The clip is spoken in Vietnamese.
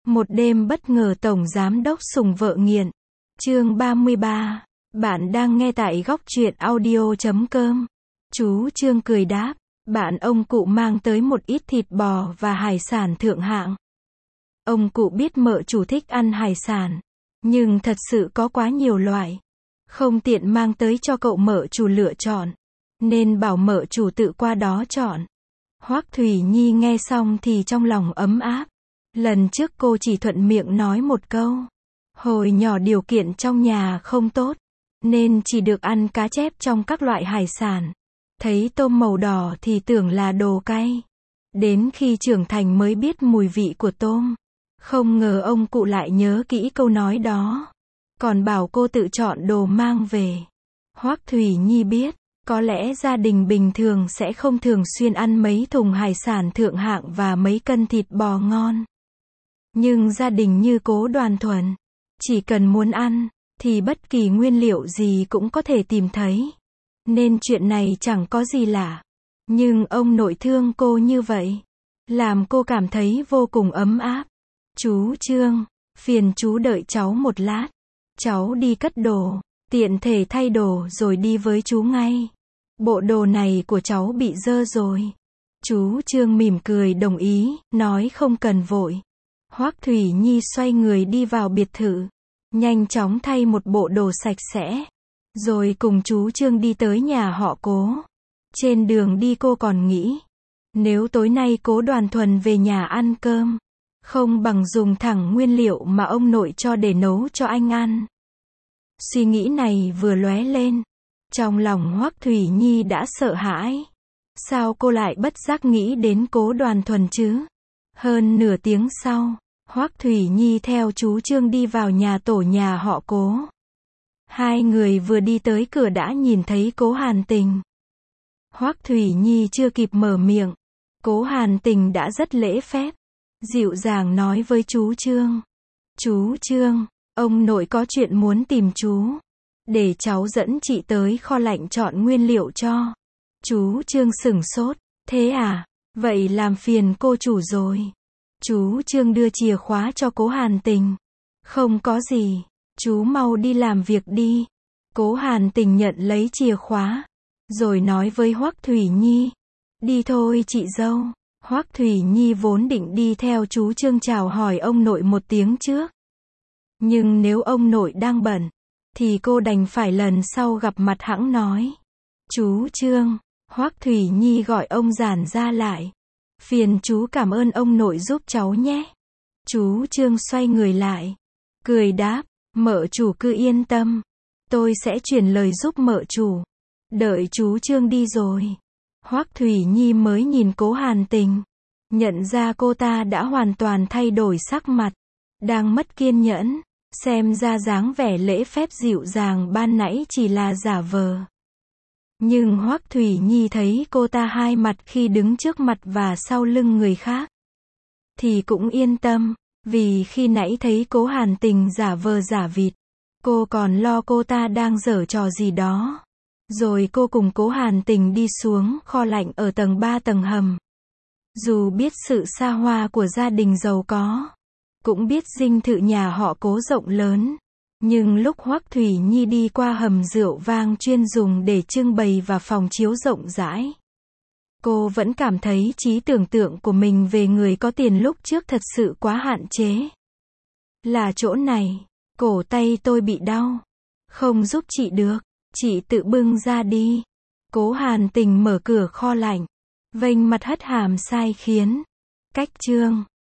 Một đêm bất ngờ Tổng Giám đốc sủng vợ nghiện. Chương 33. Bạn đang nghe tại góc truyện audio.com. Chú Trương cười đáp. Bạn ông cụ mang tới một ít thịt bò và hải sản thượng hạng. Ông cụ biết mợ chủ thích ăn hải sản, nhưng thật sự có quá nhiều loại, không tiện mang tới cho cậu mợ chủ lựa chọn, nên bảo mợ chủ tự qua đó chọn. Hoắc Thủy Nhi nghe xong thì trong lòng ấm áp. Lần trước cô chỉ thuận miệng nói một câu. Hồi nhỏ điều kiện trong nhà không tốt, nên chỉ được ăn cá chép trong các loại hải sản. Thấy tôm màu đỏ thì tưởng là đồ cay. Đến khi trưởng thành mới biết mùi vị của tôm. Không ngờ ông cụ lại nhớ kỹ câu nói đó. Còn bảo cô tự chọn đồ mang về. Hoắc Thủy Nhi biết, có lẽ gia đình bình thường sẽ không thường xuyên ăn mấy thùng hải sản thượng hạng và mấy cân thịt bò ngon. Nhưng gia đình như Cố Đoàn Thuần, chỉ cần muốn ăn, thì bất kỳ nguyên liệu gì cũng có thể tìm thấy. Nên chuyện này chẳng có gì lạ. Nhưng ông nội thương cô như vậy, làm cô cảm thấy vô cùng ấm áp. Chú Trương, phiền chú đợi cháu một lát. Cháu đi cất đồ, tiện thể thay đồ rồi đi với chú ngay. Bộ đồ này của cháu bị dơ rồi. Chú Trương mỉm cười đồng ý, nói không cần vội. Hoắc Thủy Nhi xoay người đi vào biệt thự, nhanh chóng thay một bộ đồ sạch sẽ, rồi cùng chú Trương đi tới nhà họ Cố. Trên đường đi cô còn nghĩ, nếu tối nay Cố Đoàn Thuần về nhà ăn cơm, không bằng dùng thẳng nguyên liệu mà ông nội cho để nấu cho anh ăn. Suy nghĩ này vừa lóe lên, trong lòng Hoắc Thủy Nhi đã sợ hãi. Sao cô lại bất giác nghĩ đến Cố Đoàn Thuần chứ? Hơn nửa tiếng sau, Hoắc Thủy Nhi theo chú Trương đi vào nhà tổ nhà họ Cố. Hai người vừa đi tới cửa đã nhìn thấy Cố Hàn Tình. Hoắc Thủy Nhi chưa kịp mở miệng, Cố Hàn Tình đã rất lễ phép, dịu dàng nói với chú Trương. Chú Trương, ông nội có chuyện muốn tìm chú. Để cháu dẫn chị tới kho lạnh chọn nguyên liệu cho. Chú Trương sửng sốt. Thế à? Vậy làm phiền cô chủ rồi. Chú Trương đưa chìa khóa cho Cố Hàn Tình. Không có gì, chú mau đi làm việc đi. Cố Hàn Tình nhận lấy chìa khóa, rồi nói với Hoắc Thủy Nhi. Đi thôi chị dâu. Hoắc Thủy Nhi vốn định đi theo chú Trương chào hỏi ông nội một tiếng trước. Nhưng nếu ông nội đang bận, thì cô đành phải lần sau gặp mặt hẵng nói. Chú Trương, Hoắc Thủy Nhi gọi ông giản ra lại. Phiền chú cảm ơn ông nội giúp cháu nhé. Chú Trương xoay người lại, cười đáp, mợ chủ cứ yên tâm. Tôi sẽ chuyển lời giúp mợ chủ. Đợi chú Trương đi rồi, Hoắc Thủy Nhi mới nhìn Cố Hàn Tình. Nhận ra cô ta đã hoàn toàn thay đổi sắc mặt, đang mất kiên nhẫn. Xem ra dáng vẻ lễ phép dịu dàng ban nãy chỉ là giả vờ. Nhưng Hoắc Thủy Nhi thấy cô ta hai mặt khi đứng trước mặt và sau lưng người khác, thì cũng yên tâm, vì khi nãy thấy Cố Hàn Tình giả vờ giả vịt, cô còn lo cô ta đang giở trò gì đó. Rồi cô cùng Cố Hàn Tình đi xuống kho lạnh ở tầng 3 tầng hầm. Dù biết sự xa hoa của gia đình giàu có, cũng biết dinh thự nhà họ Cố rộng lớn, nhưng lúc Hoắc Thủy Nhi đi qua hầm rượu vang chuyên dùng để trưng bày và phòng chiếu rộng rãi, cô vẫn cảm thấy trí tưởng tượng của mình về người có tiền lúc trước thật sự quá hạn chế. Là chỗ này, cổ tay tôi bị đau, không giúp chị được, chị tự bưng ra đi. Cố Hàn Tình mở cửa kho lạnh, vênh mặt hất hàm sai khiến. Cách Trương,